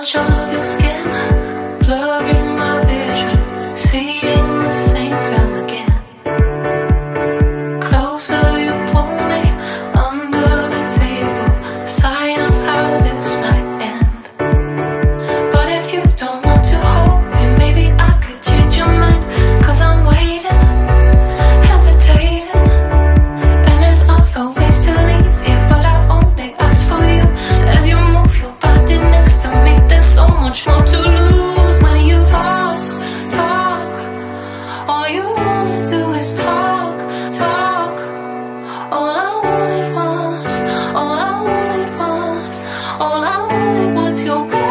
touch of your skin, blurring my vision, seeing the same film again. Closer you pull me, under the table, sign of how this might end. But if you don't want to hold me, maybe I could change your mind, 'cause I'm waiting, hesitating, and there's other ways to leave here, but I've only asked for you. As you move your body next to me, there's so much more to lose. When you talk, talk, all you wanna do is talk, talk. All I wanted was, all I wanted was, all I wanted was your